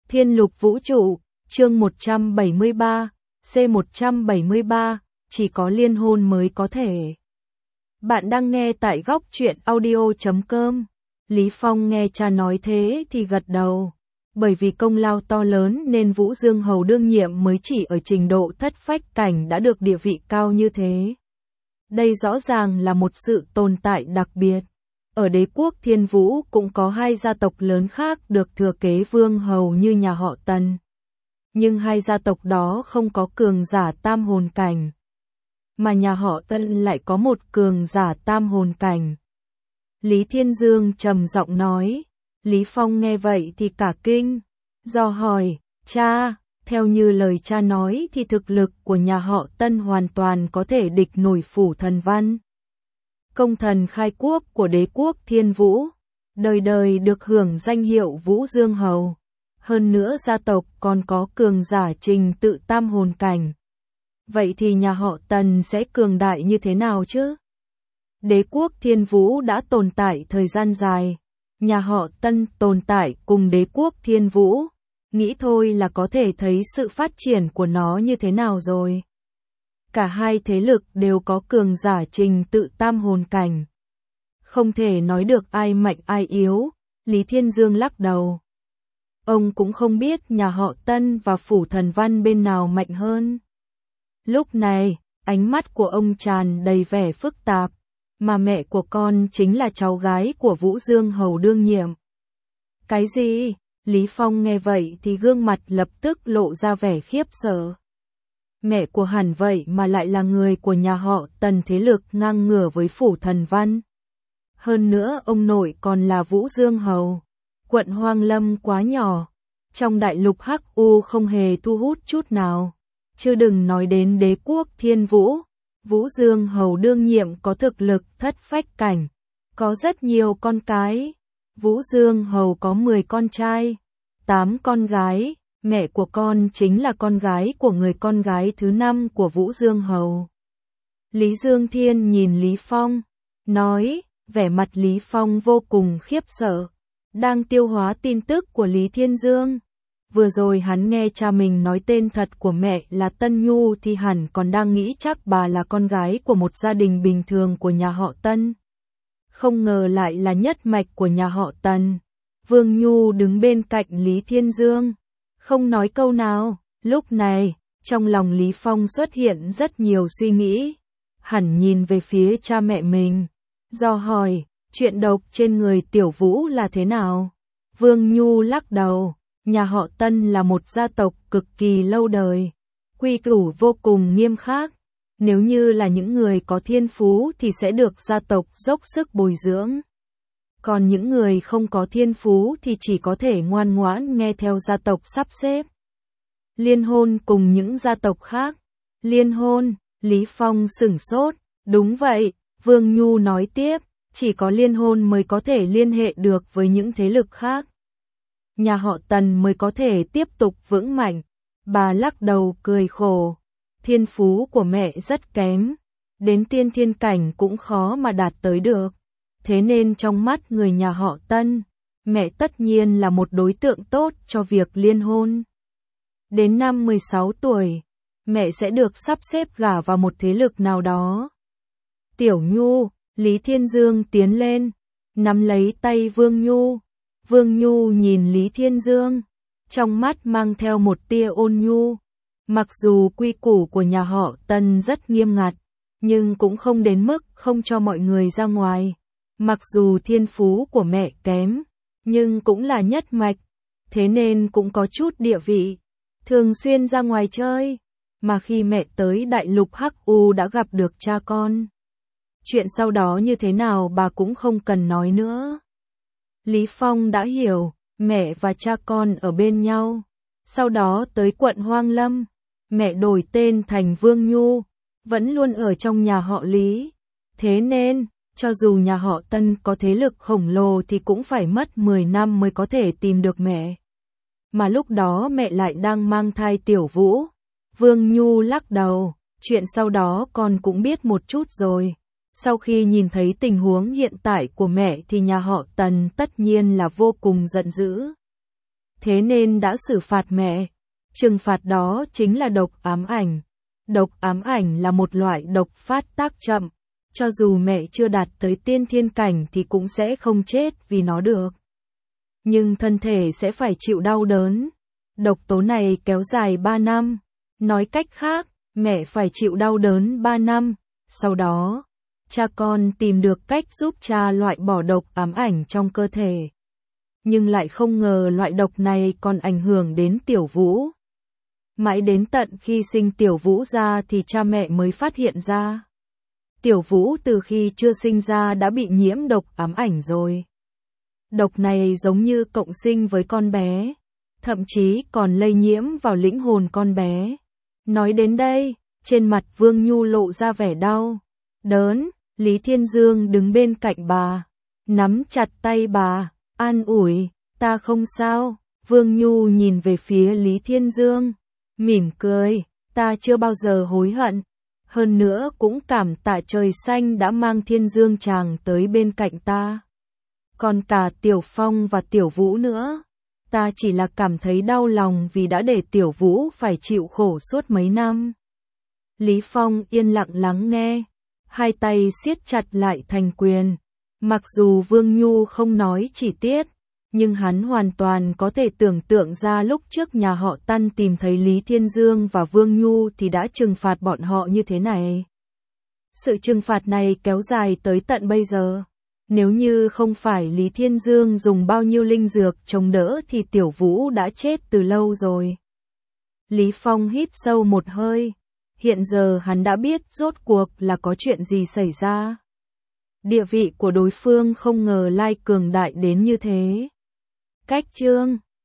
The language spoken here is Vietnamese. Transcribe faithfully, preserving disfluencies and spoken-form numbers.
Thiên lục vũ trụ, chương một trăm bảy mươi ba, C một trăm bảy mươi ba, chỉ có liên hôn mới có thể. Bạn đang nghe tại góc truyện audio chấm com. Lý Phong nghe cha nói thế thì gật đầu. Bởi vì công lao to lớn nên Vũ Dương Hầu đương nhiệm mới chỉ ở trình độ thất phách cảnh đã được địa vị cao như thế. Đây rõ ràng là một sự tồn tại đặc biệt. Ở đế quốc Thiên Vũ cũng có hai gia tộc lớn khác được thừa kế vương hầu như nhà họ Tần. Nhưng hai gia tộc đó không có cường giả tam hồn cảnh. Mà nhà họ Tần lại có một cường giả tam hồn cảnh. Lý Thiên Dương trầm giọng nói. Lý Phong nghe vậy thì cả kinh. Do hỏi, cha, theo như lời cha nói thì thực lực của nhà họ Tân hoàn toàn có thể địch nổi Phủ Thần Văn. Công thần khai quốc của đế quốc Thiên Vũ, đời đời được hưởng danh hiệu Vũ Dương Hầu. Hơn nữa gia tộc còn có cường giả trình tự tam hồn cảnh. Vậy thì nhà họ Tần sẽ cường đại như thế nào chứ? Đế quốc Thiên Vũ đã tồn tại thời gian dài. Nhà họ Tân tồn tại cùng đế quốc Thiên Vũ. Nghĩ thôi là có thể thấy sự phát triển của nó như thế nào rồi. Cả hai thế lực đều có cường giả trình tự tam hồn cảnh. Không thể nói được ai mạnh ai yếu, Lý Thiên Dương lắc đầu. Ông cũng không biết nhà họ Tân và Phủ Thần Văn bên nào mạnh hơn. Lúc này, ánh mắt của ông tràn đầy vẻ phức tạp, mà mẹ của con chính là cháu gái của Vũ Dương Hầu đương nhiệm. Cái gì? Lý Phong nghe vậy thì gương mặt lập tức lộ ra vẻ khiếp sợ. Mẹ của hẳn vậy mà lại là người của nhà họ Tần, thế lực ngang ngửa với Phủ Thần Văn. Hơn nữa ông nội còn là Vũ Dương Hầu. Quận Hoang Lâm quá nhỏ, trong đại lục Hắc U không hề thu hút chút nào. Chứ đừng nói đến đế quốc Thiên Vũ. Vũ Dương Hầu đương nhiệm có thực lực thất phách cảnh, có rất nhiều con cái. Vũ Dương Hầu có mười con trai, tám con gái. Mẹ của con chính là con gái của người con gái thứ năm của Vũ Dương Hầu. Lý Dương Thiên nhìn Lý Phong, nói, vẻ mặt Lý Phong vô cùng khiếp sợ, đang tiêu hóa tin tức của Lý Thiên Dương. Vừa rồi hắn nghe cha mình nói tên thật của mẹ là Tân Nhu thì hẳn còn đang nghĩ chắc bà là con gái của một gia đình bình thường của nhà họ Tân. Không ngờ lại là nhất mạch của nhà họ Tần. Vương Nhu đứng bên cạnh Lý Thiên Dương, không nói câu nào. Lúc này, trong lòng Lý Phong xuất hiện rất nhiều suy nghĩ. Hẳn nhìn về phía cha mẹ mình, do hỏi, chuyện độc trên người Tiểu Vũ là thế nào? Vương Nhu lắc đầu, nhà họ Tân là một gia tộc cực kỳ lâu đời, quy củ vô cùng nghiêm khắc. Nếu như là những người có thiên phú thì sẽ được gia tộc dốc sức bồi dưỡng. Còn những người không có thiên phú thì chỉ có thể ngoan ngoãn nghe theo gia tộc sắp xếp. Liên hôn cùng những gia tộc khác. Liên hôn, Lý Phong sửng sốt. Đúng vậy, Vương Nhu nói tiếp, chỉ có liên hôn mới có thể liên hệ được với những thế lực khác. Nhà họ Tần mới có thể tiếp tục vững mạnh. Bà lắc đầu cười khổ. Thiên phú của mẹ rất kém, đến tiên thiên cảnh cũng khó mà đạt tới được. Thế nên trong mắt người nhà họ Tân, mẹ tất nhiên là một đối tượng tốt cho việc liên hôn. Đến năm mười sáu tuổi, mẹ sẽ được sắp xếp gả vào một thế lực nào đó. Tiểu Nhu, Lý Thiên Dương tiến lên, nắm lấy tay Vương Nhu. Vương Nhu nhìn Lý Thiên Dương, trong mắt mang theo một tia ôn nhu. Mặc dù quy củ của nhà họ Tân rất nghiêm ngặt, nhưng cũng không đến mức không cho mọi người ra ngoài. Mặc dù thiên phú của mẹ kém, nhưng cũng là nhất mạch, thế nên cũng có chút địa vị, thường xuyên ra ngoài chơi. Mà khi mẹ tới đại lục Hắc U đã gặp được cha con. Chuyện sau đó như thế nào bà cũng không cần nói nữa. Lý Phong đã hiểu, mẹ và cha con ở bên nhau. Sau đó tới quận Hoang Lâm, mẹ đổi tên thành Vương Nhu, vẫn luôn ở trong nhà họ Lý. Thế nên, cho dù nhà họ Tân có thế lực khổng lồ thì cũng phải mất mười năm mới có thể tìm được mẹ. Mà lúc đó mẹ lại đang mang thai Tiểu Vũ. Vương Nhu lắc đầu, chuyện sau đó con cũng biết một chút rồi. Sau khi nhìn thấy tình huống hiện tại của mẹ thì nhà họ Tần tất nhiên là vô cùng giận dữ. thế nên đã xử phạt mẹ. Trừng phạt đó chính là độc ám ảnh. Độc ám ảnh là một loại độc phát tác chậm, cho dù mẹ chưa đạt tới tiên thiên cảnh thì cũng sẽ không chết vì nó được. Nhưng thân thể sẽ phải chịu đau đớn. Độc tố này kéo dài ba năm. Nói cách khác, mẹ phải chịu đau đớn ba năm. Sau đó, cha con tìm được cách giúp cha loại bỏ độc ám ảnh trong cơ thể. Nhưng lại không ngờ loại độc này còn ảnh hưởng đến Tiểu Vũ. Mãi đến tận khi sinh Tiểu Vũ ra thì cha mẹ mới phát hiện ra. Tiểu Vũ từ khi chưa sinh ra đã bị nhiễm độc ám ảnh rồi. Độc này giống như cộng sinh với con bé, thậm chí còn lây nhiễm vào linh hồn con bé. Nói đến đây, trên mặt Vương Nhu lộ ra vẻ đau, đớn. Lý Thiên Dương đứng bên cạnh bà, nắm chặt tay bà, an ủi, ta không sao. Vương Nhu nhìn về phía Lý Thiên Dương, mỉm cười, ta chưa bao giờ hối hận. Hơn nữa cũng cảm tạ trời xanh đã mang Thiên Dương chàng tới bên cạnh ta. Còn cả Tiểu Phong và Tiểu Vũ nữa. Ta chỉ là cảm thấy đau lòng vì đã để Tiểu Vũ phải chịu khổ suốt mấy năm. Lý Phong yên lặng lắng nghe, hai tay siết chặt lại thành quyền. Mặc dù Vương Nhu không nói chi tiết, nhưng hắn hoàn toàn có thể tưởng tượng ra lúc trước nhà họ Tân tìm thấy Lý Thiên Dương và Vương Nhu thì đã trừng phạt bọn họ như thế này. Sự trừng phạt này kéo dài tới tận bây giờ. Nếu như không phải Lý Thiên Dương dùng bao nhiêu linh dược chống đỡ thì Tiểu Vũ đã chết từ lâu rồi. Lý Phong hít sâu một hơi. Hiện giờ hắn đã biết rốt cuộc là có chuyện gì xảy ra. Địa vị của đối phương không ngờ lai cường đại đến như thế. Cách chương